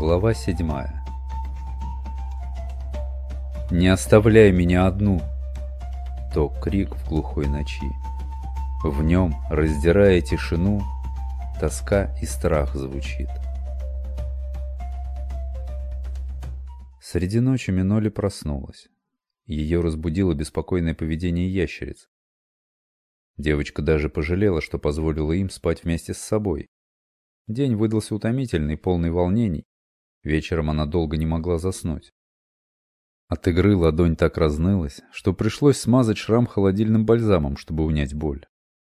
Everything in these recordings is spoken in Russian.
Глава 7. «Не оставляй меня одну!» То крик в глухой ночи. В нем, раздирая тишину, тоска и страх звучит. Среди ночи Миноли проснулась. Ее разбудило беспокойное поведение ящериц. Девочка даже пожалела, что позволила им спать вместе с собой. День выдался утомительный, полный волнений. Вечером она долго не могла заснуть. От игры ладонь так разнылась, что пришлось смазать шрам холодильным бальзамом, чтобы унять боль.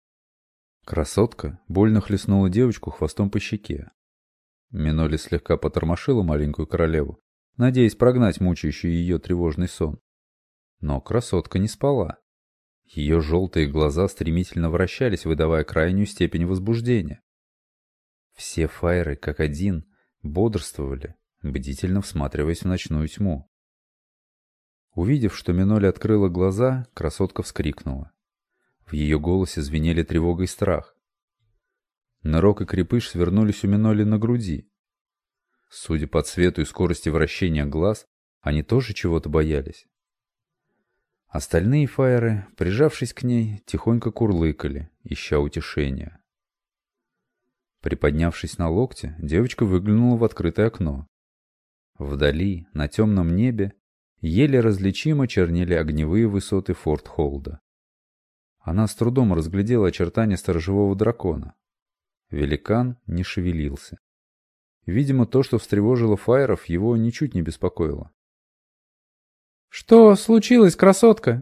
Красотка больно хлестнула девочку хвостом по щеке. Миноли слегка потормошила маленькую королеву, надеясь прогнать мучающий ее тревожный сон. Но красотка не спала. Ее желтые глаза стремительно вращались, выдавая крайнюю степень возбуждения. Все файры, как один, бодрствовали, бдительно всматриваясь в ночную тьму. Увидев, что Миноли открыла глаза, красотка вскрикнула. В ее голосе звенели тревога и страх. Нырок и крепыш свернулись у Миноли на груди. Судя по цвету и скорости вращения глаз, они тоже чего-то боялись. Остальные файры, прижавшись к ней, тихонько курлыкали, ища утешения. Приподнявшись на локте, девочка выглянула в открытое окно. Вдали, на темном небе, еле различимо чернели огневые высоты Форт Холда. Она с трудом разглядела очертания сторожевого дракона. Великан не шевелился. Видимо, то, что встревожило файров, его ничуть не беспокоило. «Что случилось, красотка?»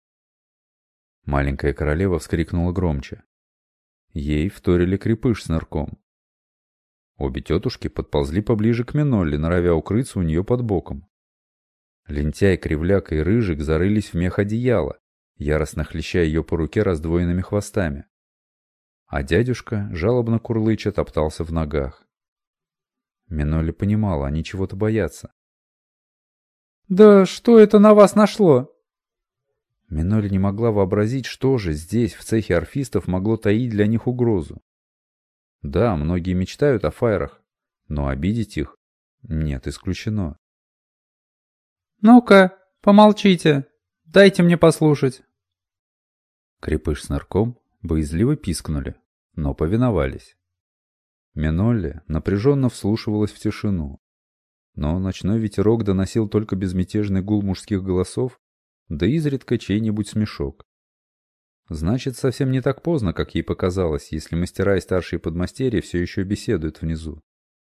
Маленькая королева вскрикнула громче. Ей вторили крепыш с нырком. Обе тетушки подползли поближе к Минолли, норовя укрыться у нее под боком. Лентяй, кривляка и рыжик зарылись в мех одеяла, яростно хлеща ее по руке раздвоенными хвостами. А дядюшка, жалобно курлыча, топтался в ногах. Минолли понимала, они чего-то боятся. «Да что это на вас нашло?» Миноли не могла вообразить, что же здесь, в цехе орфистов, могло таить для них угрозу. Да, многие мечтают о файрах, но обидеть их нет, исключено. «Ну-ка, помолчите, дайте мне послушать». Крепыш с нырком боязливо пискнули, но повиновались. Минолли напряженно вслушивалась в тишину, но ночной ветерок доносил только безмятежный гул мужских голосов, да изредка чей-нибудь смешок. Значит, совсем не так поздно, как ей показалось, если мастера и старшие подмастерья все еще беседуют внизу.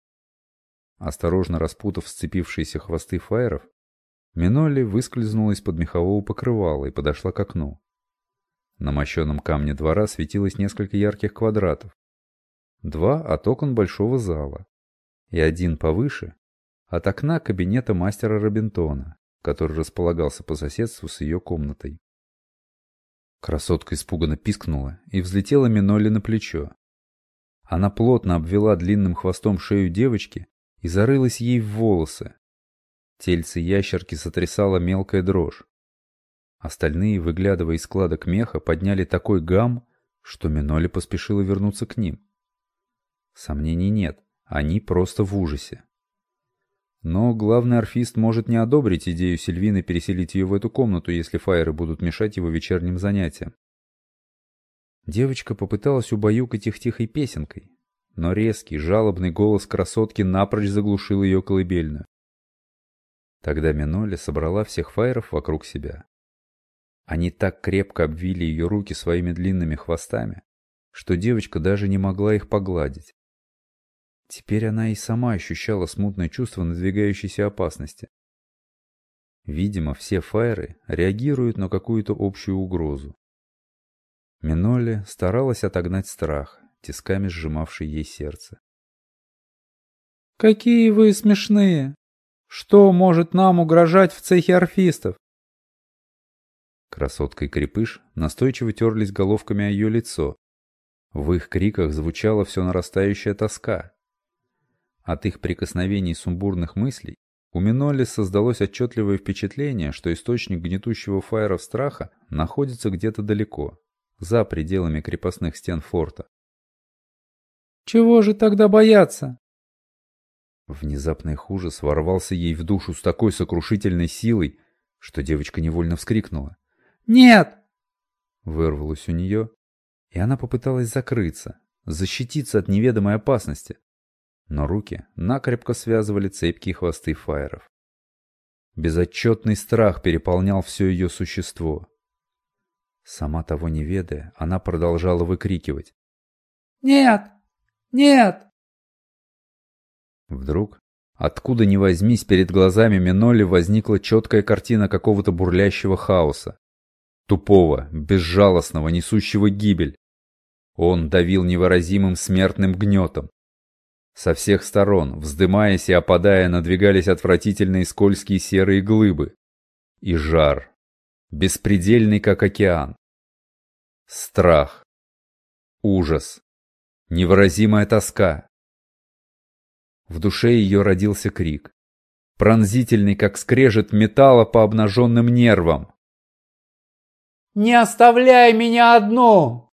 Осторожно распутав сцепившиеся хвосты файров, Минолли выскользнула из-под мехового покрывала и подошла к окну. На мощеном камне двора светилось несколько ярких квадратов. 2 от окон большого зала и 1 повыше от окна кабинета мастера Робинтона, который располагался по соседству с ее комнатой. Красотка испуганно пискнула и взлетела Минолли на плечо. Она плотно обвела длинным хвостом шею девочки и зарылась ей в волосы. Тельце ящерки сотрясала мелкая дрожь. Остальные, выглядывая из складок меха, подняли такой гам, что Минолли поспешила вернуться к ним. Сомнений нет, они просто в ужасе. Но главный орфист может не одобрить идею Сильвины переселить ее в эту комнату, если файры будут мешать его вечерним занятиям. Девочка попыталась убаюкать их тихой песенкой, но резкий, жалобный голос красотки напрочь заглушил ее колыбельную. Тогда Минолли собрала всех файров вокруг себя. Они так крепко обвили ее руки своими длинными хвостами, что девочка даже не могла их погладить. Теперь она и сама ощущала смутное чувство надвигающейся опасности. Видимо, все файры реагируют на какую-то общую угрозу. Минолли старалась отогнать страх, тисками сжимавший ей сердце. «Какие вы смешные! Что может нам угрожать в цехе орфистов?» Красотка и крепыш настойчиво терлись головками о ее лицо. В их криках звучала все нарастающая тоска. От их прикосновений сумбурных мыслей у Минолли создалось отчетливое впечатление, что источник гнетущего файров страха находится где-то далеко, за пределами крепостных стен форта. «Чего же тогда бояться?» Внезапный ужас ворвался ей в душу с такой сокрушительной силой, что девочка невольно вскрикнула. «Нет!» Вырвалось у нее, и она попыталась закрыться, защититься от неведомой опасности. Но руки накрепко связывали цепкие хвосты фаеров. Безотчетный страх переполнял все ее существо. Сама того не ведая, она продолжала выкрикивать. «Нет! Нет!» Вдруг, откуда ни возьмись, перед глазами Минолли возникла четкая картина какого-то бурлящего хаоса. Тупого, безжалостного, несущего гибель. Он давил невыразимым смертным гнетом. Со всех сторон, вздымаясь и опадая, надвигались отвратительные скользкие серые глыбы. И жар, беспредельный, как океан. Страх, ужас, невыразимая тоска. В душе ее родился крик, пронзительный, как скрежет металла по обнаженным нервам. «Не оставляй меня одну!»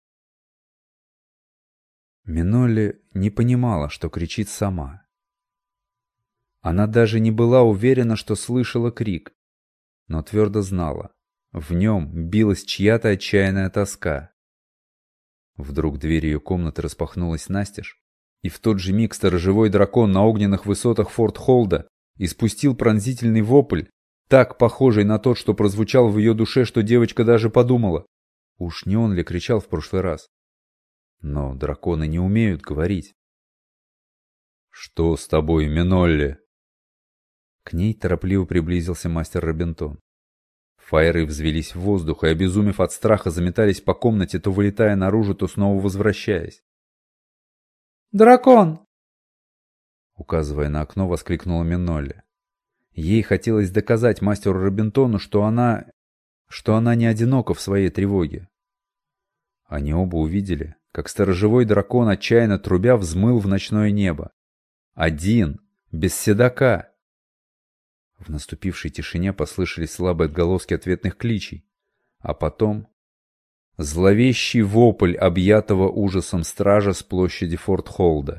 Минолли не понимала, что кричит сама. Она даже не была уверена, что слышала крик, но твердо знала, в нем билась чья-то отчаянная тоска. Вдруг дверь ее комнаты распахнулась настежь, и в тот же миг сторожевой дракон на огненных высотах Форт Холда испустил пронзительный вопль, так похожий на тот, что прозвучал в ее душе, что девочка даже подумала, уж не он ли кричал в прошлый раз. Но драконы не умеют говорить. «Что с тобой, Минолли?» К ней торопливо приблизился мастер Робинтон. Фаеры взвелись в воздух и, обезумев от страха, заметались по комнате, то вылетая наружу, то снова возвращаясь. «Дракон!» Указывая на окно, воскликнула Минолли. Ей хотелось доказать мастеру Робинтону, что она не одинока в своей тревоге. Они оба увидели, как сторожевой дракон, отчаянно трубя, взмыл в ночное небо. Один, без седока. В наступившей тишине послышались слабые отголоски ответных кличей, а потом зловещий вопль объятого ужасом стража с площади Форт Холда.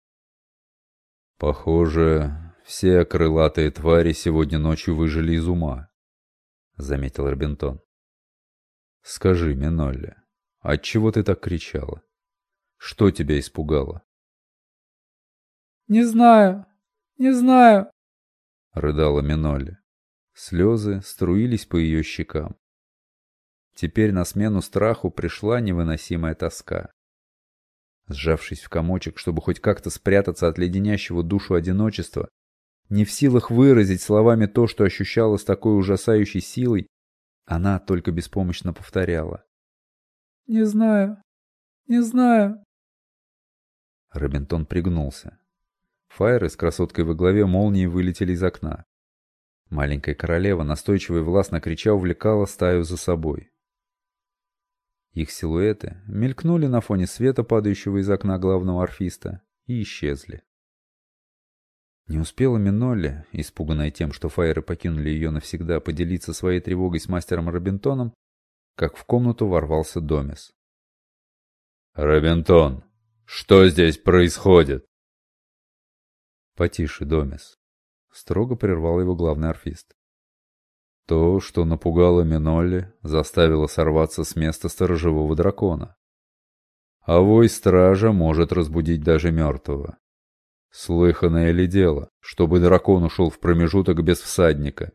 «Похоже, все крылатые твари сегодня ночью выжили из ума», — заметил Робинтон. «Скажи, Минолли, отчего ты так кричала? Что тебя испугало?» «Не знаю, не знаю», — рыдала Минолли. Слезы струились по ее щекам. Теперь на смену страху пришла невыносимая тоска. Сжавшись в комочек, чтобы хоть как-то спрятаться от леденящего душу одиночества, не в силах выразить словами то, что ощущала с такой ужасающей силой, она только беспомощно повторяла. «Не знаю, не знаю». Робинтон пригнулся. Фаеры с красоткой во главе молнией вылетели из окна. Маленькая королева, настойчиво и властно крича, увлекала стаю за собой. Их силуэты мелькнули на фоне света, падающего из окна главного орфиста, и исчезли. Не успела Минолли, испуганная тем, что фаеры покинули ее навсегда, поделиться своей тревогой с мастером Робинтоном, как в комнату ворвался Домес. «Робинтон, что здесь происходит?» «Потише, Домес», — строго прервал его главный орфист. То, что напугало Минолли, заставило сорваться с места сторожевого дракона. А вой стража может разбудить даже мертвого. Слыханное ли дело, чтобы дракон ушел в промежуток без всадника?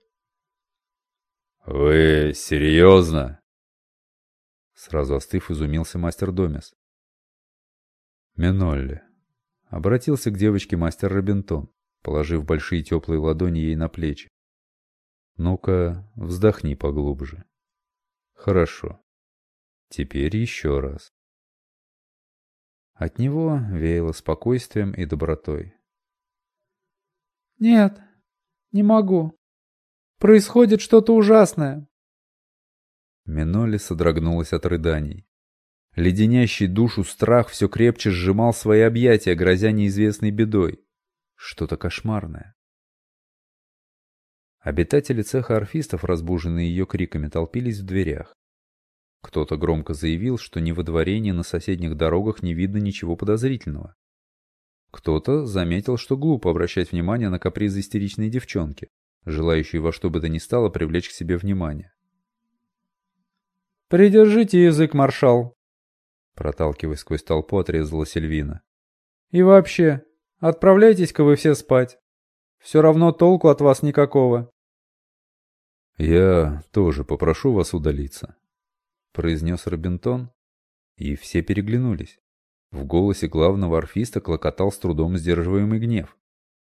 «Вы серьезно?» Сразу остыв, изумился мастер Домес. «Минолли», — обратился к девочке мастер Робинтон, положив большие теплые ладони ей на плечи. «Ну-ка, вздохни поглубже. Хорошо. Теперь еще раз». От него веяло спокойствием и добротой. «Нет, не могу. Происходит что-то ужасное». Минолли содрогнулась от рыданий. Леденящий душу страх все крепче сжимал свои объятия, грозя неизвестной бедой. Что-то кошмарное. Обитатели цеха орфистов, разбуженные ее криками, толпились в дверях. Кто-то громко заявил, что ни во дворе, ни на соседних дорогах не видно ничего подозрительного. Кто-то заметил, что глупо обращать внимание на капризы истеричной девчонки, желающей во что бы то ни стало привлечь к себе внимание. «Придержите язык, маршал», — проталкиваясь сквозь толпу, отрезала Сильвина. «И вообще, отправляйтесь-ка вы все спать. Все равно толку от вас никакого». «Я тоже попрошу вас удалиться», — произнес Робинтон, и все переглянулись. В голосе главного орфиста клокотал с трудом сдерживаемый гнев.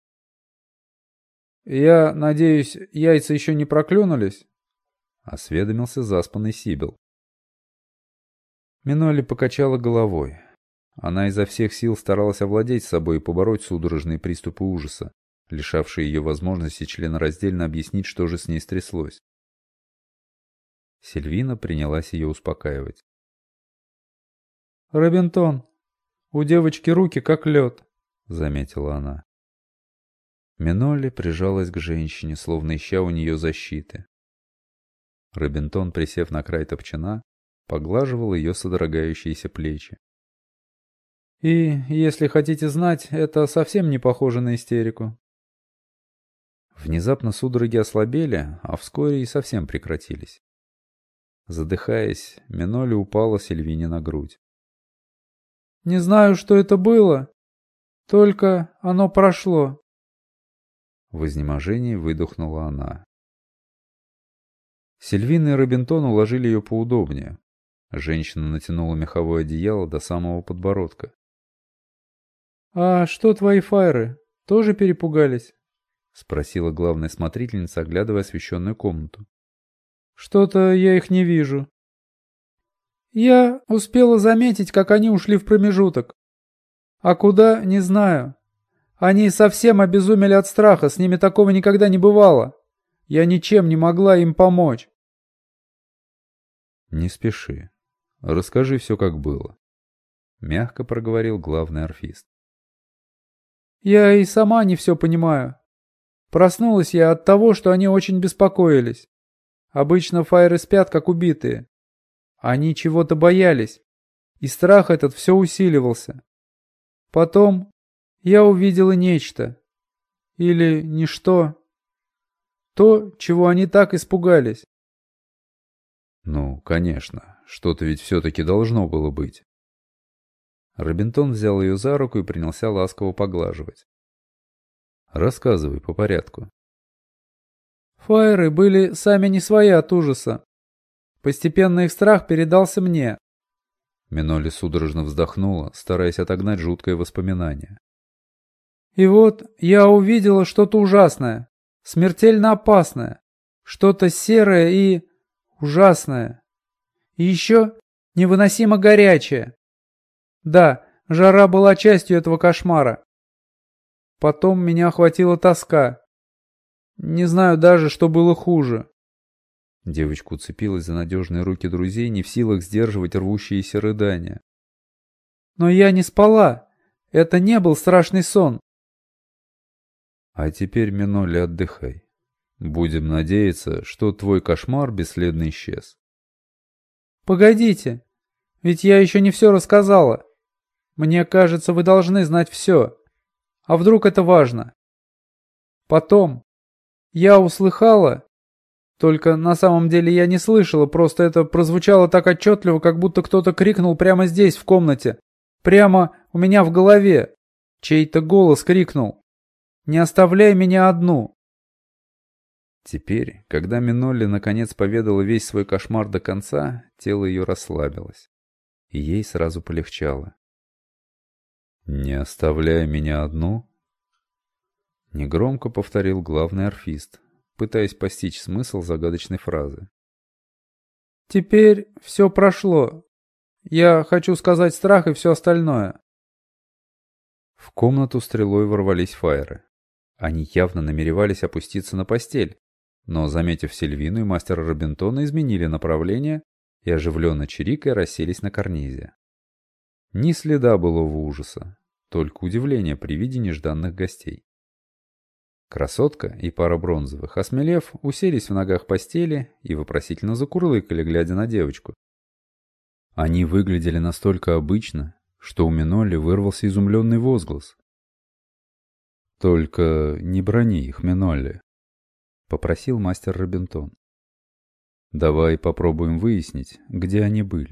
«Я надеюсь, яйца еще не проклюнулись?» — осведомился заспанный Сибил. Минолли покачала головой. Она изо всех сил старалась овладеть собой и побороть судорожные приступы ужаса, лишавшие ее возможности членораздельно объяснить, что же с ней стряслось. Сильвина принялась ее успокаивать. «Робинтон, у девочки руки как лед», — заметила она. Минолли прижалась к женщине, словно ища у нее защиты. Робинтон, присев на край топчана, поглаживал ее содрогающиеся плечи. «И, если хотите знать, это совсем не похоже на истерику». Внезапно судороги ослабели, а вскоре и совсем прекратились. Задыхаясь, Минолли упала Сильвине на грудь. «Не знаю, что это было, только оно прошло». В изнеможении выдохнула она. Сильвина и Робинтон уложили ее поудобнее. Женщина натянула меховое одеяло до самого подбородка. «А что твои файры? Тоже перепугались?» — спросила главная смотрительница, оглядывая освещенную комнату. «Что-то я их не вижу». «Я успела заметить, как они ушли в промежуток. А куда, не знаю. Они совсем обезумели от страха, с ними такого никогда не бывало. Я ничем не могла им помочь». «Не спеши. Расскажи все, как было», — мягко проговорил главный орфист. «Я и сама не все понимаю. Проснулась я от того, что они очень беспокоились. Обычно файры спят, как убитые. Они чего-то боялись, и страх этот все усиливался. Потом я увидела нечто. Или ничто. То, чего они так испугались». «Ну, конечно, что-то ведь все-таки должно было быть». Робинтон взял ее за руку и принялся ласково поглаживать. «Рассказывай по порядку». Файры были сами не свои от ужаса. Постепенно их страх передался мне. Минолли судорожно вздохнула, стараясь отогнать жуткое воспоминание. И вот я увидела что-то ужасное, смертельно опасное, что-то серое и ужасное. И еще невыносимо горячее. Да, жара была частью этого кошмара. Потом меня охватила тоска. Не знаю даже, что было хуже. Девочка уцепилась за надежные руки друзей, не в силах сдерживать рвущиеся рыдания. Но я не спала. Это не был страшный сон. А теперь, Минолли, отдыхай. Будем надеяться, что твой кошмар бесследно исчез. Погодите, ведь я еще не все рассказала. Мне кажется, вы должны знать все. А вдруг это важно? Потом я услыхала, только на самом деле я не слышала, просто это прозвучало так отчетливо, как будто кто-то крикнул прямо здесь, в комнате. Прямо у меня в голове. Чей-то голос крикнул: «Не оставляй меня одну». Теперь, когда Минолли наконец поведала весь свой кошмар до конца, тело ее расслабилось, и ей сразу полегчало. «Не оставляй меня одну?» Негромко повторил главный орфист, пытаясь постичь смысл загадочной фразы. «Теперь все прошло. Я хочу сказать страх и все остальное». В комнату стрелой ворвались файры. Они явно намеревались опуститься на постель, но, заметив Сильвину и мастера Робинтона, изменили направление и, оживленно чирикая, расселись на карнизе. Ни следа былого ужаса, только удивление при виде нежданных гостей. Красотка и пара бронзовых, осмелев, уселись в ногах постели и вопросительно закурлыкали, глядя на девочку. Они выглядели настолько обычно, что у Минолли вырвался изумленный возглас. Только не брони их, Минолли, — попросил мастер Робинтон. Давай попробуем выяснить, где они были.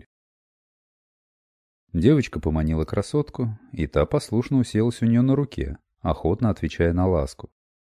Девочка поманила красотку, и та послушно уселась у нее на руке, охотно отвечая на ласку.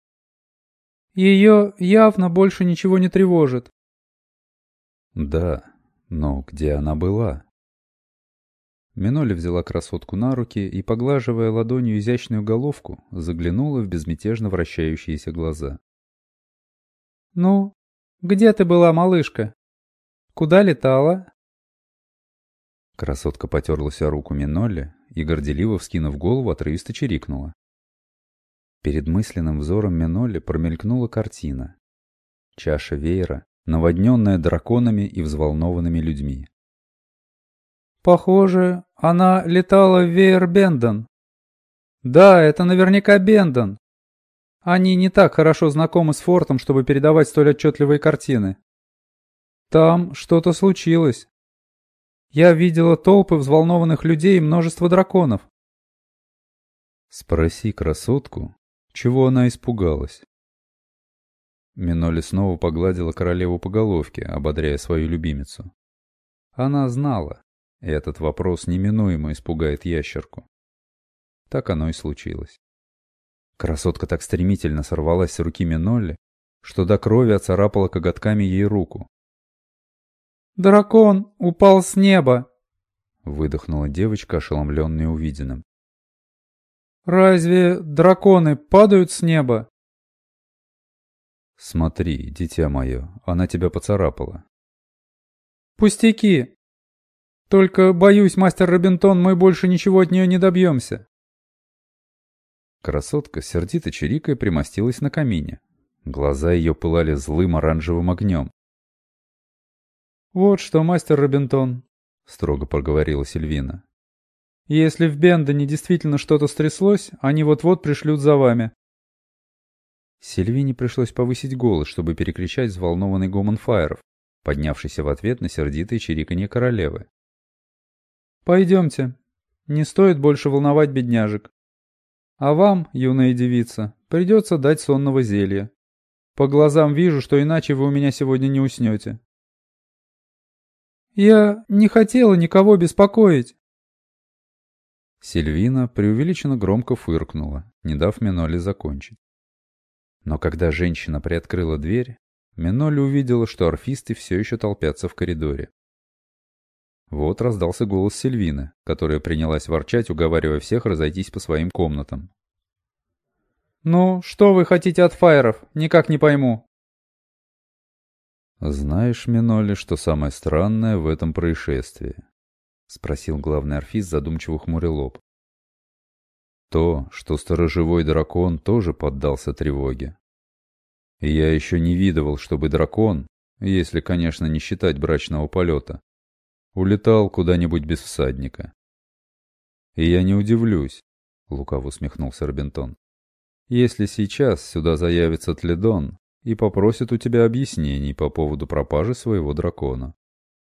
Ее явно больше ничего не тревожит. Да, но где она была? Минолли взяла красотку на руки и, поглаживая ладонью изящную головку, заглянула в безмятежно вращающиеся глаза. «Ну, где ты была, малышка? Куда летала?» Красотка потерлась о руку Минолли и, горделиво вскинув голову, отрывисто чирикнула. Перед мысленным взором Минолли промелькнула картина. Чаша веера, наводненная драконами и взволнованными людьми. «Похоже, она летала в веер Бендон. Да, это наверняка Бендон. Они не так хорошо знакомы с фортом, чтобы передавать столь отчетливые картины. Там что-то случилось. Я видела толпы взволнованных людей и множество драконов». Спроси красотку, чего она испугалась. Минолли снова погладила королеву по головке, ободряя свою любимицу. Она знала, этот вопрос неминуемо испугает ящерку. Так оно и случилось. Красотка так стремительно сорвалась с руки Минолли, что до крови оцарапала коготками ей руку. «Дракон упал с неба!» — выдохнула девочка, ошеломленная увиденным. «Разве драконы падают с неба?» «Смотри, дитя мое, она тебя поцарапала». «Пустяки! Только, боюсь, мастер Робинтон, мы больше ничего от нее не добьемся». Красотка, сердито чирикая, примостилась на камине. Глаза ее пылали злым оранжевым огнем. «Вот что, мастер Робинтон», — строго проговорила Сильвина. «Если в Бендоне действительно что-то стряслось, они вот-вот пришлют за вами». Сильвине пришлось повысить голос, чтобы перекричать взволнованный гомон фаеров, поднявшийся в ответ на сердитое чириканье королевы. «Пойдемте. Не стоит больше волновать бедняжек. А вам, юная девица, придется дать сонного зелья. По глазам вижу, что иначе вы у меня сегодня не уснете». «Я не хотела никого беспокоить». Сильвина преувеличенно громко фыркнула, не дав Минолли закончить. Но когда женщина приоткрыла дверь, Минолли увидела, что орфисты все еще толпятся в коридоре. Вот раздался голос Сильвины, которая принялась ворчать, уговаривая всех разойтись по своим комнатам. «Ну, что вы хотите от фаеров? Никак не пойму». «Знаешь, Минолли, что самое странное в этом происшествии?» — спросил главный орфист, задумчиво хмуря лоб. «То, что сторожевой дракон тоже поддался тревоге. И я еще не видывал, чтобы дракон, если, конечно, не считать брачного полета, улетал куда-нибудь без всадника. И я не удивлюсь, — лукаво усмехнулся Робинтон, — если сейчас сюда заявится Тледон и попросит у тебя объяснений по поводу пропажи своего дракона».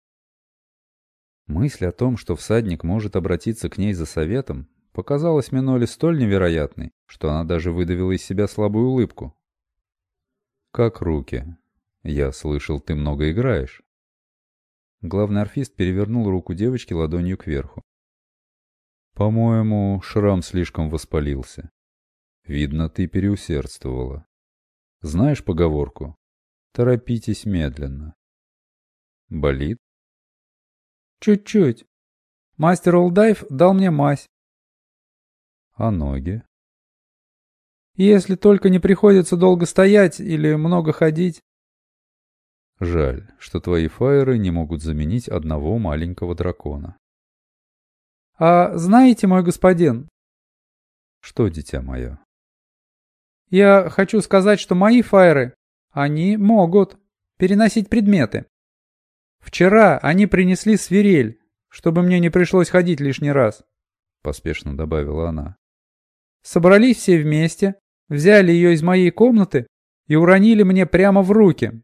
Мысль о том, что всадник может обратиться к ней за советом, показалась Минолли столь невероятной, что она даже выдавила из себя слабую улыбку. «Как руки? Я слышал, ты много играешь». Главный орфист перевернул руку девочки ладонью кверху. «По-моему, шрам слишком воспалился. Видно, ты переусердствовала. Знаешь поговорку? Торопитесь медленно». «Болит?» «Чуть-чуть. Мастер Олдайв дал мне мазь». «А ноги?» «Если только не приходится долго стоять или много ходить». «Жаль, что твои фаеры не могут заменить одного маленького дракона». «А знаете, мой господин...» «Что, дитя мое?» «Я хочу сказать, что мои фаеры, они могут переносить предметы. Вчера они принесли свирель, чтобы мне не пришлось ходить лишний раз», — поспешно добавила она. «Собрались все вместе, взяли ее из моей комнаты и уронили мне прямо в руки».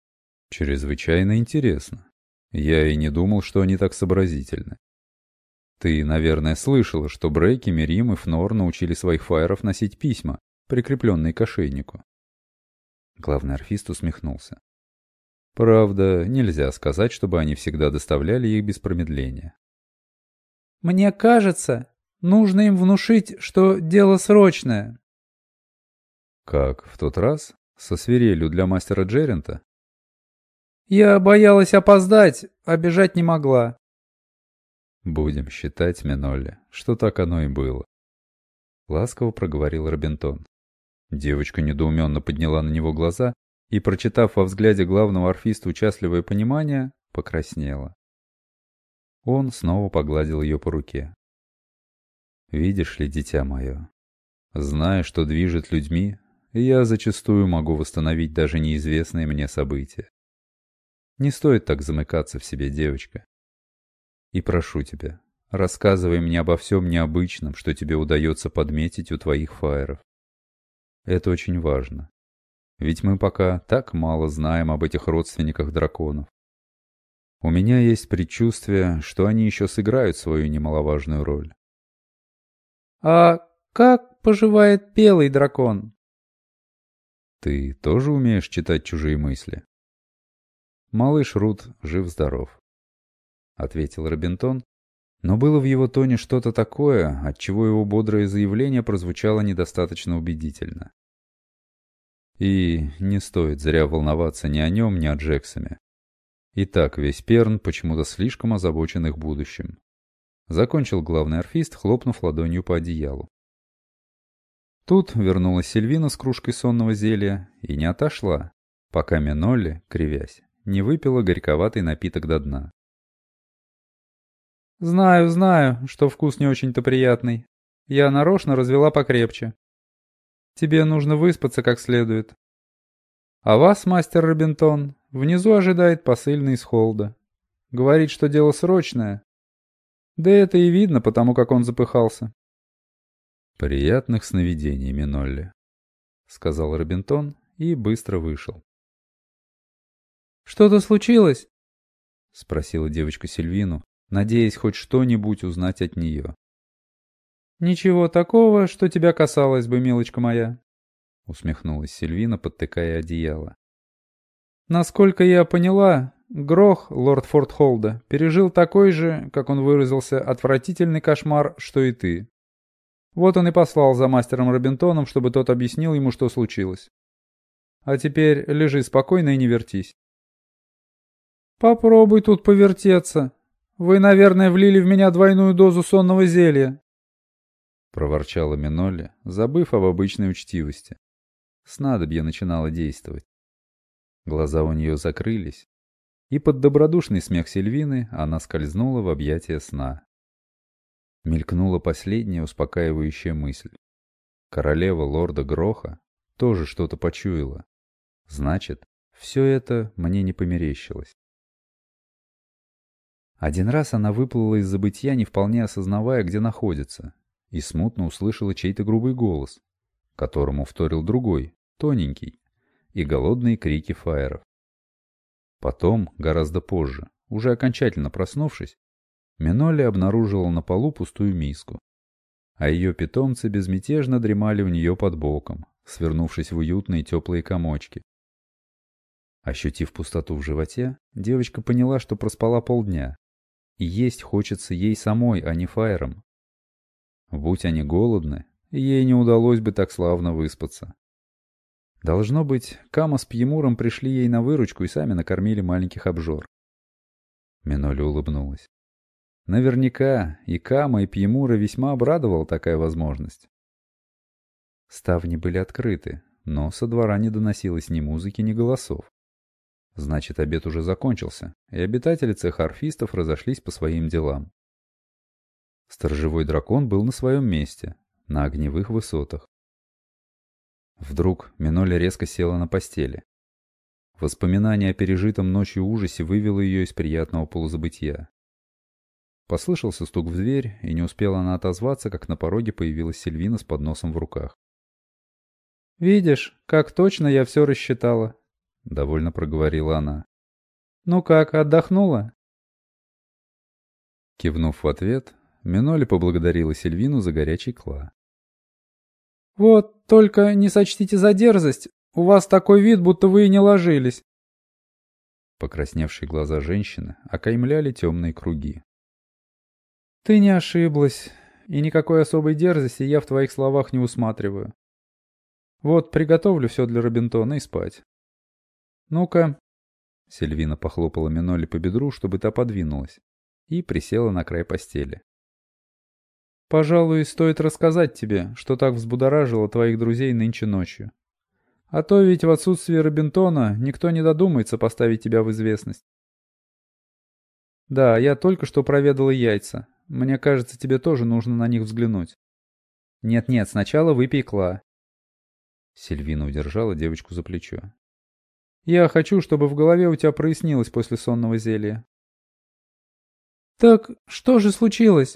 «Чрезвычайно интересно. Я и не думал, что они так сообразительны». Ты, наверное, слышала, что Брейки, Мирим и Фнор научили своих фаеров носить письма, прикрепленные к ошейнику. Главный орфист усмехнулся. Правда, нельзя сказать, чтобы они всегда доставляли их без промедления. Мне кажется, нужно им внушить, что дело срочное. Как в тот раз? Со свирелью для мастера Джерента? Я боялась опоздать, а бежать не могла. Будем считать, Минолли, что так оно и было. Ласково проговорил Робинтон. Девочка недоуменно подняла на него глаза и, прочитав во взгляде главного орфиста участливое понимание, покраснела. Он снова погладил ее по руке. «Видишь ли, дитя мое, зная, что движет людьми, я зачастую могу восстановить даже неизвестные мне события. Не стоит так замыкаться в себе, девочка. И прошу тебя, рассказывай мне обо всем необычном, что тебе удается подметить у твоих фаеров. Это очень важно. Ведь мы пока так мало знаем об этих родственниках драконов. У меня есть предчувствие, что они еще сыграют свою немаловажную роль. А как поживает белый дракон? Ты тоже умеешь читать чужие мысли? Малыш Рут жив-здоров, — ответил Робинтон, но было в его тоне что-то такое, отчего его бодрое заявление прозвучало недостаточно убедительно. И не стоит зря волноваться ни о нем, ни о Джексаме. И так весь Перн почему-то слишком озабочен их будущим. Закончил главный орфист, хлопнув ладонью по одеялу. Тут вернулась Сильвина с кружкой сонного зелья и не отошла, пока Минолли, кривясь, не выпила горьковатый напиток до дна. Знаю, что вкус не очень-то приятный. Я нарочно развела покрепче. Тебе нужно выспаться как следует. А вас, мастер Робинтон, внизу ожидает посыльный из Холда. Говорит, что дело срочное. Да это и видно, потому как он запыхался. «Приятных сновидений, Минолли», — сказал Робинтон и быстро вышел. «Что-то случилось?» — спросила девочка Сильвину, надеясь хоть что-нибудь узнать от нее. «Ничего такого, что тебя касалось бы, милочка моя», — усмехнулась Сильвина, подтыкая одеяло. «Насколько я поняла, Грох, лорд Фортхолда, пережил такой же, как он выразился, отвратительный кошмар, что и ты. Вот он и послал за мастером Робинтоном, чтобы тот объяснил ему, что случилось. А теперь лежи спокойно и не вертись». «Попробуй тут повертеться. Вы, наверное, влили в меня двойную дозу сонного зелья», — проворчала Минолли, забыв об обычной учтивости. Снадобье начинало действовать. Глаза у нее закрылись, и под добродушный смех Сильвины она скользнула в объятия сна. Мелькнула последняя успокаивающая мысль. Королева лорда Гроха тоже что-то почуяла. Значит, все это мне не померещилось. Один раз она выплыла из забытья, не вполне осознавая, где находится, и смутно услышала чей-то грубый голос, которому вторил другой, тоненький, и голодные крики фаеров. Потом, гораздо позже, уже окончательно проснувшись, Минолли обнаружила на полу пустую миску, а ее питомцы безмятежно дремали у нее под боком, свернувшись в уютные теплые комочки. Ощутив пустоту в животе, девочка поняла, что проспала полдня, и есть хочется ей самой, а не фаерам. Будь они голодны, ей не удалось бы так славно выспаться. Должно быть, Кама с Пьемуром пришли ей на выручку и сами накормили маленьких обжор. Минолли улыбнулась. Наверняка и Кама, и Пьемура весьма обрадовала такая возможность. Ставни были открыты, но со двора не доносилось ни музыки, ни голосов. Значит, обед уже закончился, и обитатели цеха орфистов разошлись по своим делам. Сторожевой дракон был на своем месте, на огневых высотах. Вдруг Минолли резко села на постели. Воспоминание о пережитом ночью ужасе вывело ее из приятного полузабытия. Послышался стук в дверь, и не успела она отозваться, как на пороге появилась Сильвина с подносом в руках. «Видишь, как точно я все рассчитала», — довольно проговорила она. «Ну как, отдохнула?» Кивнув в ответ, Миноли поблагодарила Сильвину за горячий кла. «Вот, только не сочтите за дерзость, у вас такой вид, будто вы и не ложились». Покрасневшие глаза женщины окаймляли темные круги. «Ты не ошиблась, и никакой особой дерзости я в твоих словах не усматриваю. Вот, приготовлю все для Робинтона и спать. Ну-ка». Сильвина похлопала Миноли по бедру, чтобы та подвинулась, и присела на край постели. «Пожалуй, стоит рассказать тебе, что так взбудоражило твоих друзей нынче ночью. А то ведь в отсутствие Робинтона никто не додумается поставить тебя в известность. Да, я только что проведала яйца. Мне кажется, тебе тоже нужно на них взглянуть. Нет-нет, сначала выпей кла». Сильвина удержала девочку за плечо. «Я хочу, чтобы в голове у тебя прояснилось после сонного зелья». «Так что же случилось?»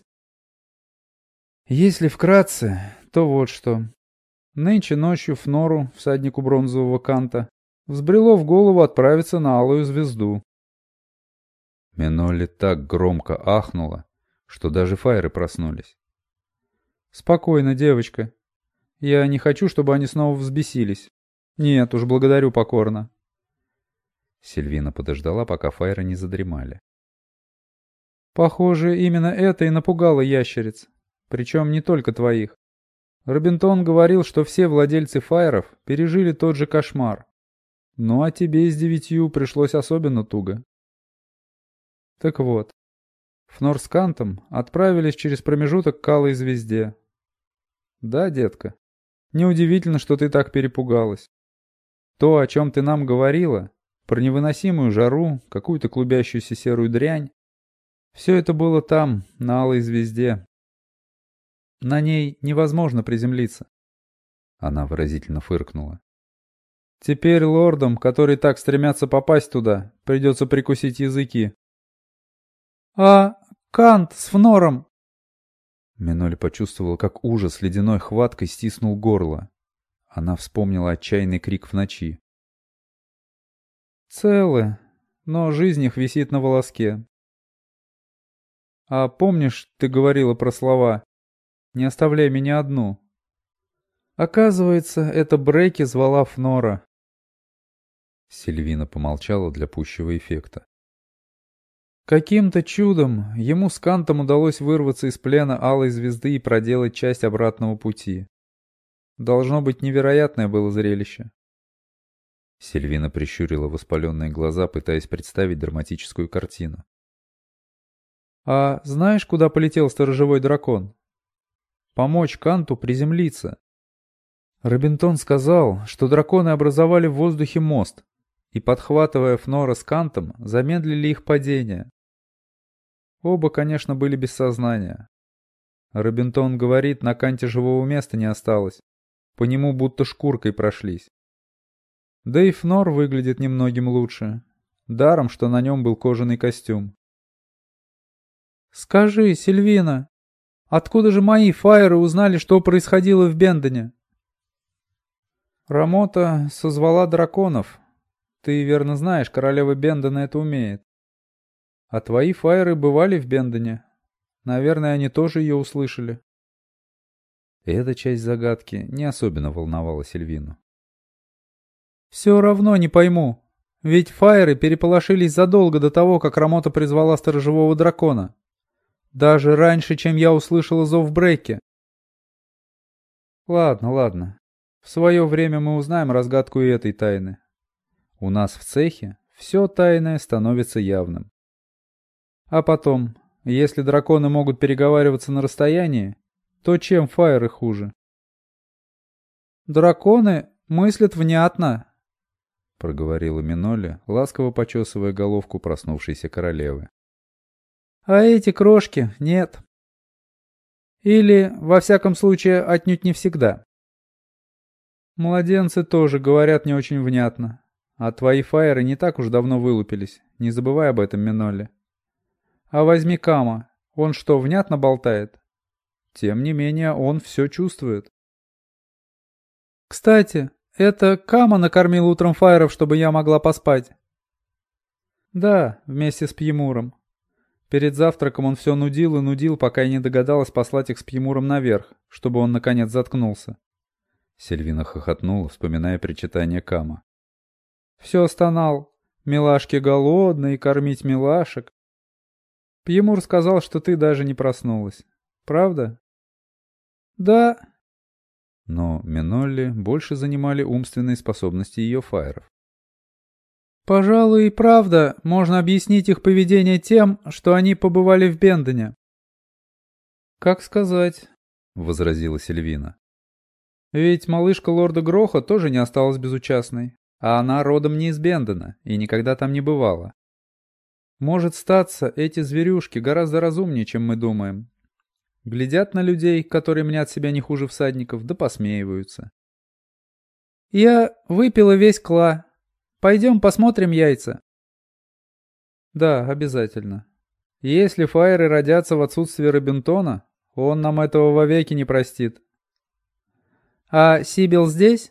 «Если вкратце, то вот что. Нынче ночью Фнору, всаднику бронзового канта, взбрело в голову отправиться на Алую Звезду». Миноли так громко ахнула, что даже файры проснулись. «Спокойно, девочка. Я не хочу, чтобы они снова взбесились. Нет уж, благодарю покорно». Сильвина подождала, пока файры не задремали. «Похоже, именно это и напугало ящериц. Причем не только твоих. Робинтон говорил, что все владельцы файров пережили тот же кошмар. Ну а тебе с 9 пришлось особенно туго. Так вот, Фнор с Кантом отправились через промежуток к Алой Звезде. Да, детка, неудивительно, что ты так перепугалась. То, о чем ты нам говорила, про невыносимую жару, какую-то клубящуюся серую дрянь, все это было там, на Алой Звезде. На ней невозможно приземлиться. Она выразительно фыркнула. Теперь лордам, которые так стремятся попасть туда, придется прикусить языки. «А Кант с Фнором?» Миноли почувствовала, как ужас ледяной хваткой стиснул горло. Она вспомнила отчаянный крик в ночи. «Целы, но жизнь их висит на волоске. А помнишь, ты говорила про слова «Не оставляй меня одну»?» Оказывается, это Бреки звала Фнора. Сильвина помолчала для пущего эффекта. Каким-то чудом ему с Кантом удалось вырваться из плена Алой Звезды и проделать часть обратного пути. Должно быть, невероятное было зрелище. Сильвина прищурила воспаленные глаза, пытаясь представить драматическую картину. «А знаешь, куда полетел сторожевой дракон? Помочь Канту приземлиться. Робинтон сказал, что драконы образовали в воздухе мост и, подхватывая Фнора с Кантом, замедлили их падение. Оба, конечно, были без сознания. Робинтон говорит, на Канте живого места не осталось. По нему будто шкуркой прошлись. Да и Фнор выглядит немногим лучше. Даром, что на нем был кожаный костюм. «Скажи, Сильвина, откуда же мои файры узнали, что происходило в Бендоне?» «Рамота созвала драконов. Ты верно знаешь, королева Бендона это умеет. А твои файры бывали в Бендоне. Наверное, они тоже ее услышали». Эта часть загадки не особенно волновала Сильвину. «Все равно не пойму. Ведь файры переполошились задолго до того, как Рамота призвала сторожевого дракона. Даже раньше, чем я услышала зов Бреки. Ладно, ладно. В свое время мы узнаем разгадку и этой тайны. У нас в цехе все тайное становится явным. А потом, если драконы могут переговариваться на расстоянии, то чем файры хуже?» «Драконы мыслят внятно», — проговорила Миноли, ласково почесывая головку проснувшейся королевы. «А эти крошки нет. Или, во всяком случае, отнюдь не всегда. Младенцы тоже говорят не очень внятно, а твои файры не так уж давно вылупились, не забывай об этом, Миноли. А возьми Кама, он что, внятно болтает? Тем не менее, он все чувствует». «Кстати, это Кама накормил утром файров, чтобы я могла поспать?» «Да, вместе с Пьемуром. Перед завтраком он все нудил и нудил, пока я не догадалась послать их с Пьемуром наверх, чтобы он наконец заткнулся. Сильвина хохотнула, вспоминая причитание Кама. Все стонал. Милашки голодные, кормить милашек. Пьемур сказал, что ты даже не проснулась. Правда? Да. Но Минолли больше занимали умственные способности ее фаеров. Пожалуй, и правда, можно объяснить их поведение тем, что они побывали в Бендоне. Как сказать, возразила Сильвина. Ведь малышка лорда Гроха тоже не осталась безучастной, а она родом не из Бендона и никогда там не бывала. Может статься, эти зверюшки гораздо разумнее, чем мы думаем. Глядят на людей, которые мнят себя не хуже всадников, да посмеиваются. Я выпила весь кла. Пойдем посмотрим яйца. Да, обязательно. Если фаеры родятся в отсутствие Робинтона, он нам этого вовеки не простит. А Сибил здесь?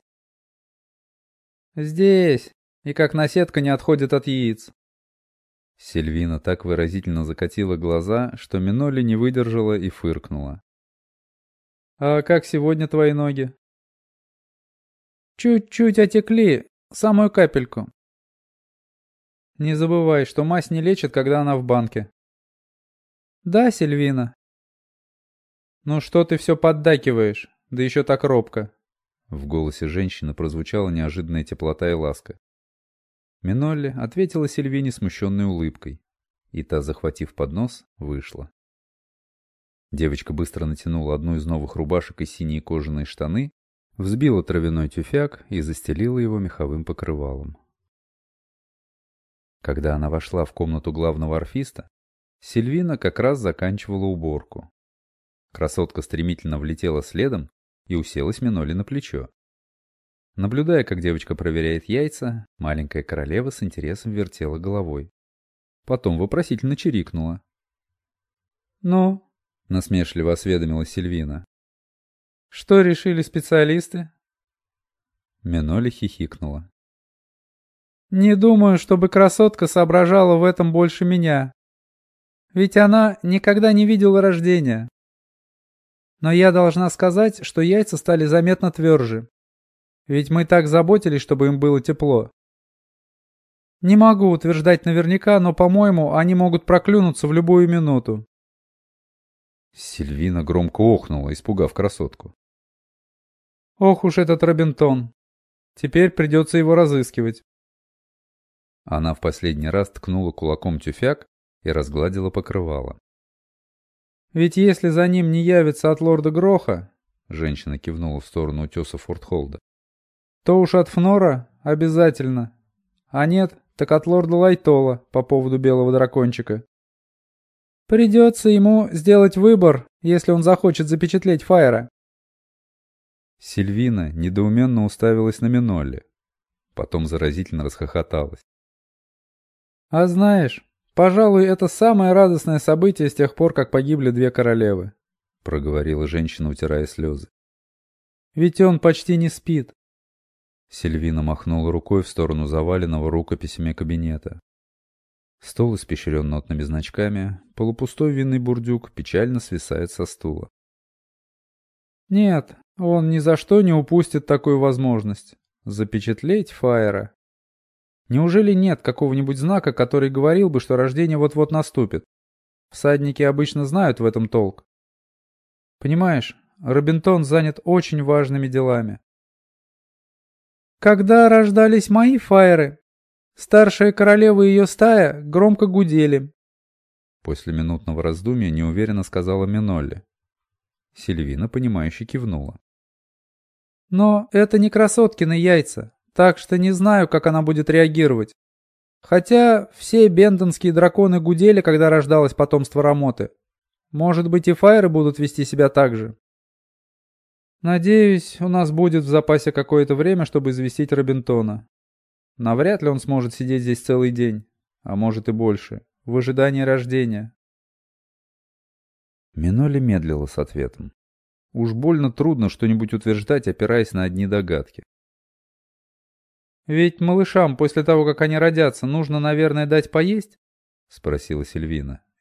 Здесь. И как наседка не отходит от яиц. Сильвина так выразительно закатила глаза, что Минолли не выдержала и фыркнула. А как сегодня твои ноги? Чуть-чуть отекли, самую капельку. Не забывай, что мазь не лечит, когда она в банке. Да, Сильвина. Ну что ты все поддакиваешь, да еще так робко. В голосе женщины прозвучала неожиданная теплота и ласка. Минолли ответила Сильвине смущенной улыбкой, и та, захватив поднос, вышла. Девочка быстро натянула одну из новых рубашек и синие кожаные штаны, взбила травяной тюфяк и застелила его меховым покрывалом. Когда она вошла в комнату главного орфиста, Сильвина как раз заканчивала уборку. Красотка стремительно влетела следом и уселась Минолли на плечо. Наблюдая, как девочка проверяет яйца, маленькая королева с интересом вертела головой. Потом вопросительно чирикнула. «Ну?» — насмешливо осведомилась Сильвина. «Что решили специалисты?» Минолли хихикнула. «Не думаю, чтобы красотка соображала в этом больше меня. Ведь она никогда не видела рождения. Но я должна сказать, что яйца стали заметно тверже. Ведь мы так заботились, чтобы им было тепло. Не могу утверждать наверняка, но, по-моему, они могут проклюнуться в любую минуту». Сильвина громко охнула, испугав красотку. «Ох уж этот Робинтон. Теперь придется его разыскивать». Она в последний раз ткнула кулаком тюфяк и разгладила покрывало. «Ведь если за ним не явится от лорда Гроха, — женщина кивнула в сторону утеса Фортхолда, — то уж от Фнора обязательно. А нет, так от лорда Лайтола по поводу белого дракончика. Придется ему сделать выбор, если он захочет запечатлеть Фаера». Сильвина недоуменно уставилась на Минолли. Потом заразительно расхохоталась. «А знаешь, пожалуй, это самое радостное событие с тех пор, как погибли две королевы», — проговорила женщина, утирая слезы. «Ведь он почти не спит». Сильвина махнула рукой в сторону заваленного рукописями кабинета. Стол испещрен нотными значками, полупустой винный бурдюк печально свисает со стула. «Нет, он ни за что не упустит такую возможность. Запечатлеть Фаера. Неужели нет какого-нибудь знака, который говорил бы, что рождение вот-вот наступит? Всадники обычно знают в этом толк. Понимаешь, Робинтон занят очень важными делами». «Когда рождались мои Фаеры, старшая королева и ее стая громко гудели». После минутного раздумья неуверенно сказала Минолли. Сильвина, понимающе кивнула. «Но это не красоткины яйца, так что не знаю, как она будет реагировать. Хотя все бендонские драконы гудели, когда рождалось потомство Рамоты. Может быть, и Фаеры будут вести себя так же. Надеюсь, у нас будет в запасе какое-то время, чтобы известить Робинтона. Навряд ли он сможет сидеть здесь целый день, а может и больше, в ожидании рождения». Минолли медлила с ответом. Уж больно трудно что-нибудь утверждать, опираясь на одни догадки. «Ведь малышам после того, как они родятся, нужно, наверное, дать поесть?» — спросила Сильвина,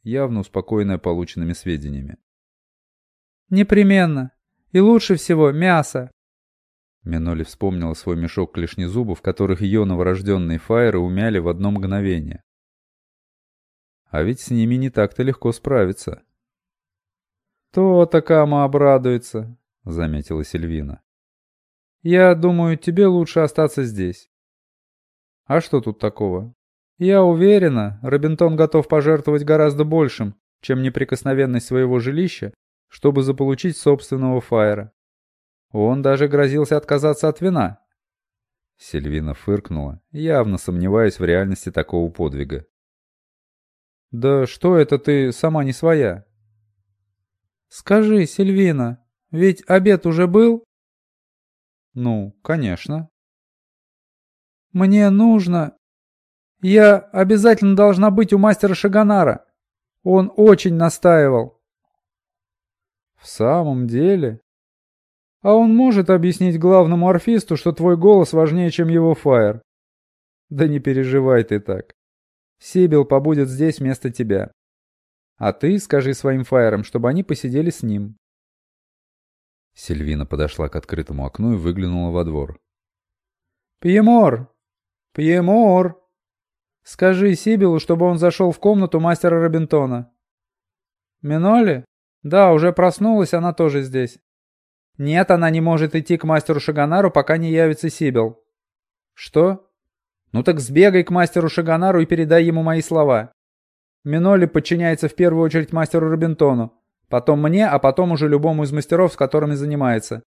явно успокоенная полученными сведениями. «Непременно. И лучше всего мясо». Миноли вспомнила свой мешок клешнезубов, в которых ее новорожденные фаеры умяли в одно мгновение. А ведь с ними не так-то легко справиться. «То-то Кама обрадуется», — заметила Сильвина. «Я думаю, тебе лучше остаться здесь». «А что тут такого? Я уверена, Робинтон готов пожертвовать гораздо большим, чем неприкосновенность своего жилища, чтобы заполучить собственного фаера. Он даже грозился отказаться от вина». Сильвина фыркнула, явно сомневаясь в реальности такого подвига. «Да что это ты сама не своя?» «Скажи, Сильвина, ведь обед уже был?» «Ну, конечно». «Мне нужно... Я обязательно должна быть у мастера Шагонара. Он очень настаивал». «В самом деле?» «А он может объяснить главному орфисту, что твой голос важнее, чем его фаер?» «Да не переживай ты так. Сибил побудет здесь вместо тебя. А ты скажи своим фаерам, чтобы они посидели с ним». Сильвина подошла к открытому окну и выглянула во двор. «Пьемор! Пьемор! Скажи Сибилу, чтобы он зашел в комнату мастера Робинтона». «Миноли? Да, уже проснулась, она тоже здесь». «Нет, она не может идти к мастеру Шагонару, пока не явится Сибил». «Что? Ну так сбегай к мастеру Шагонару и передай ему мои слова. Миноли подчиняется в первую очередь мастеру Робинтону, потом мне, а потом уже любому из мастеров, с которыми занимается».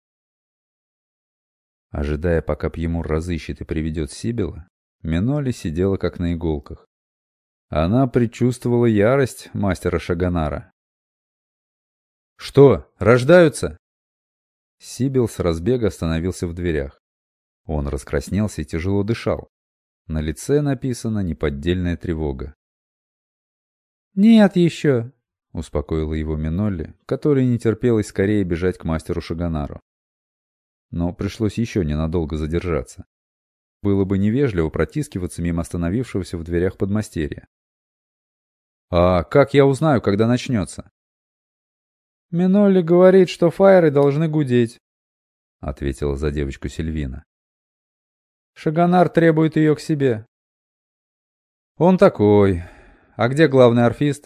Ожидая, пока Пьемур разыщет и приведет Сибила, Миноли сидела как на иголках. Она предчувствовала ярость мастера Шагонара. «Что, рождаются?» Сибил с разбега остановился в дверях. Он раскраснелся и тяжело дышал. На лице написана неподдельная тревога. «Нет еще», — успокоила его Минолли, которой не терпелось скорее бежать к мастеру Шагонару. Но пришлось еще ненадолго задержаться. Было бы невежливо протискиваться мимо остановившегося в дверях подмастерья. «А как я узнаю, когда начнется?» «Минолли говорит, что фаеры должны гудеть», — ответила за девочку Сильвина. «Шагонар требует ее к себе». «Он такой. А где главный орфист?»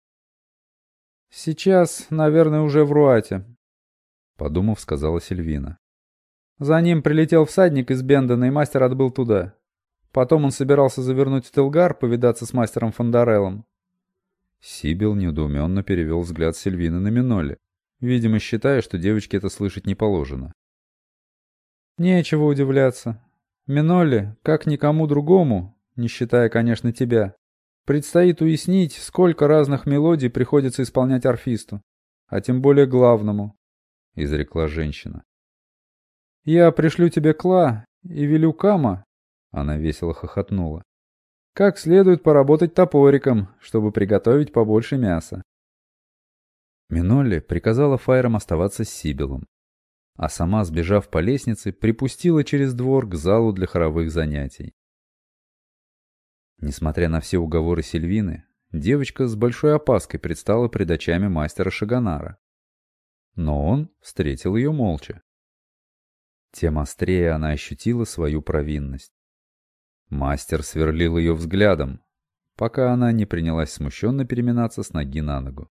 «Сейчас, наверное, уже в Руате», — подумав, сказала Сильвина. «За ним прилетел всадник из Бендена, и мастер отбыл туда. Потом он собирался завернуть в Телгар, повидаться с мастером Фондареллом». Сибил недоуменно перевел взгляд Сильвины на Минолли, видимо, считая, что девочке это слышать не положено. «Нечего удивляться. Минолли, как никому другому, не считая, конечно, тебя, предстоит уяснить, сколько разных мелодий приходится исполнять орфисту, а тем более главному», — изрекла женщина. «Я пришлю тебе Кла и велю Кама», — она весело хохотнула, «как следует поработать топориком, чтобы приготовить побольше мяса». Минолли приказала фаерам оставаться с Сибилом, а сама, сбежав по лестнице, припустила через двор к залу для хоровых занятий. Несмотря на все уговоры Сильвины, девочка с большой опаской предстала пред очами мастера Шагонара. Но он встретил ее молча. Тем острее она ощутила свою провинность. Мастер сверлил ее взглядом, пока она не принялась смущенно переминаться с ноги на ногу.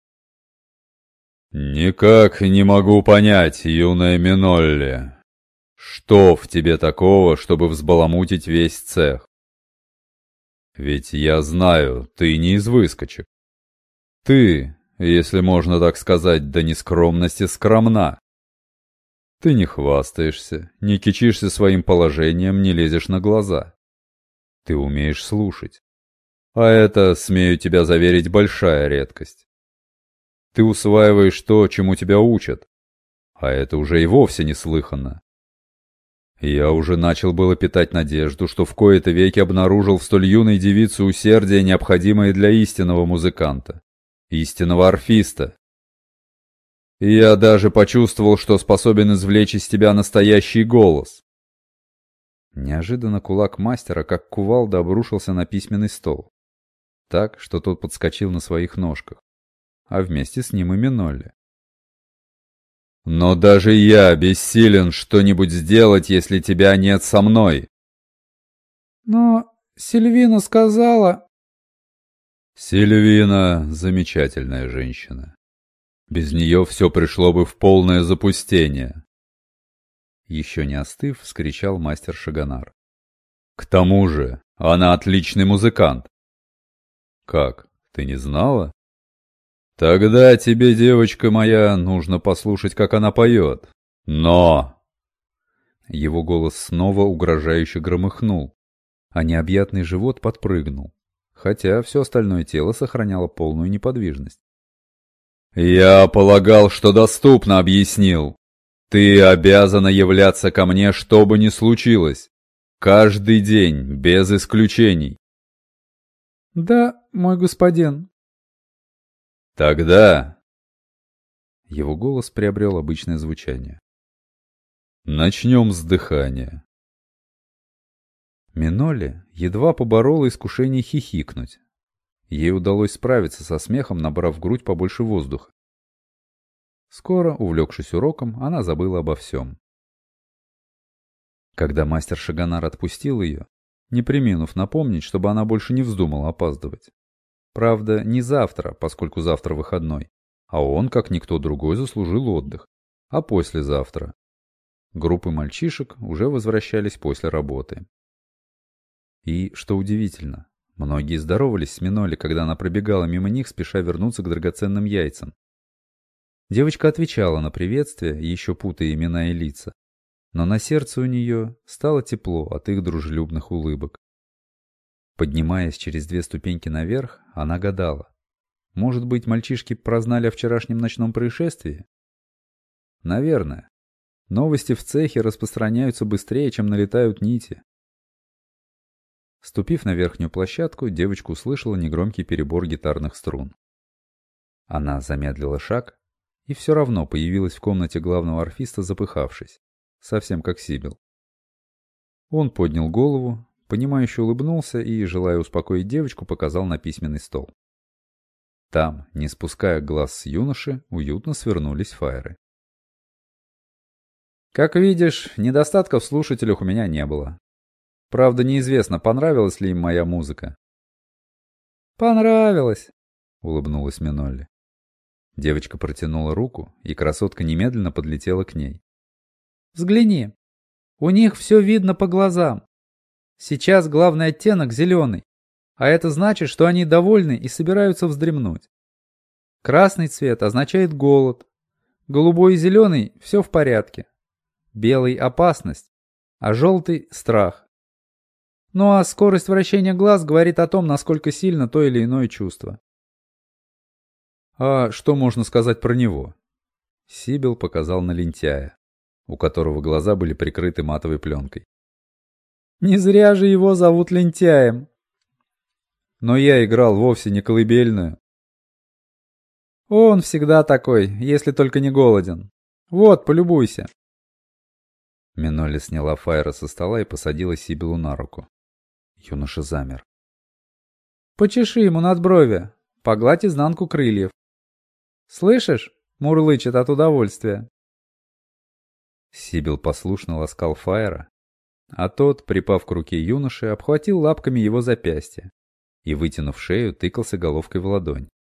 «Никак не могу понять, юная Минолли, что в тебе такого, чтобы взбаламутить весь цех? Ведь я знаю, ты не из выскочек. Ты, если можно так сказать, до нескромности скромна. Ты не хвастаешься, не кичишься своим положением, не лезешь на глаза. Ты умеешь слушать. А это, смею тебя заверить, большая редкость. Ты усваиваешь то, чему тебя учат. А это уже и вовсе неслыханно. Я уже начал было питать надежду, что в кои-то веки обнаружил в столь юной девице усердие, необходимое для истинного музыканта, истинного орфиста. И я даже почувствовал, что способен извлечь из тебя настоящий голос. Неожиданно кулак мастера, как кувалда, обрушился на письменный стол. так, что тот подскочил на своих ножках, а вместе с ним и Минолли. «Но даже я бессилен что-нибудь сделать, если тебя нет со мной!» «Но Сильвина сказала...» «Сильвина — замечательная женщина. Без нее все пришло бы в полное запустение!» Еще не остыв, вскричал мастер Шагонар. «К тому же, она отличный музыкант!» «Как, ты не знала?» «Тогда тебе, девочка моя, нужно послушать, как она поет. Но...» Его голос снова угрожающе громыхнул, а необъятный живот подпрыгнул, хотя все остальное тело сохраняло полную неподвижность. «Я полагал, что доступно объяснил. Ты обязана являться ко мне, что бы ни случилось. Каждый день, без исключений». «Да, мой господин». «Тогда...» Его голос приобрел обычное звучание. «Начнем с дыхания». Минолли едва поборола искушение хихикнуть. Ей удалось справиться со смехом, набрав в грудь побольше воздуха. Скоро, увлекшись уроком, она забыла обо всем. Когда мастер Шагонар отпустил ее, не преминув напомнить, чтобы она больше не вздумала опаздывать. Правда, не завтра, поскольку завтра выходной, а он, как никто другой, заслужил отдых, а послезавтра. Группы мальчишек уже возвращались после работы. И, что удивительно, многие здоровались с Минолли, когда она пробегала мимо них, спеша вернуться к драгоценным яйцам. Девочка отвечала на приветствие, еще путая имена и лица, но на сердце у нее стало тепло от их дружелюбных улыбок. Поднимаясь через 2 ступеньки наверх, она гадала. Может быть, мальчишки прознали о вчерашнем ночном происшествии? Наверное. Новости в цехе распространяются быстрее, чем налетают нити. Ступив на верхнюю площадку, девочка услышала негромкий перебор гитарных струн. Она замедлила шаг и все равно появилась в комнате главного орфиста, запыхавшись, совсем как Сибил. Он поднял голову, понимающе улыбнулся и, желая успокоить девочку, показал на письменный стол. Там, не спуская глаз с юноши, уютно свернулись фаеры. Как видишь, недостатков в слушателях у меня не было. Правда, неизвестно, понравилась ли им моя музыка. «Понравилось», — улыбнулась Минолли. Девочка протянула руку, и красотка немедленно подлетела к ней. «Взгляни. У них все видно по глазам. Сейчас главный оттенок зеленый, а это значит, что они довольны и собираются вздремнуть. Красный цвет означает голод. Голубой и зеленый – все в порядке. Белый – опасность, а желтый – страх. Ну а скорость вращения глаз говорит о том, насколько сильно то или иное чувство. А что можно сказать про него? Сибил показал на лентяя, у которого глаза были прикрыты матовой пленкой. Не зря же его зовут лентяем. Но я играл вовсе не колыбельную. Он всегда такой, если только не голоден. Вот, полюбуйся. Минолли сняла фаера со стола и посадила Сибилу на руку. Юноша замер. Почеши ему надбровья, погладь изнанку крыльев. Слышишь? Мурлычет от удовольствия. Сибил послушно ласкал фаера, а тот, припав к руке юноши, обхватил лапками его запястье и, вытянув шею, тыкался головкой в ладонь.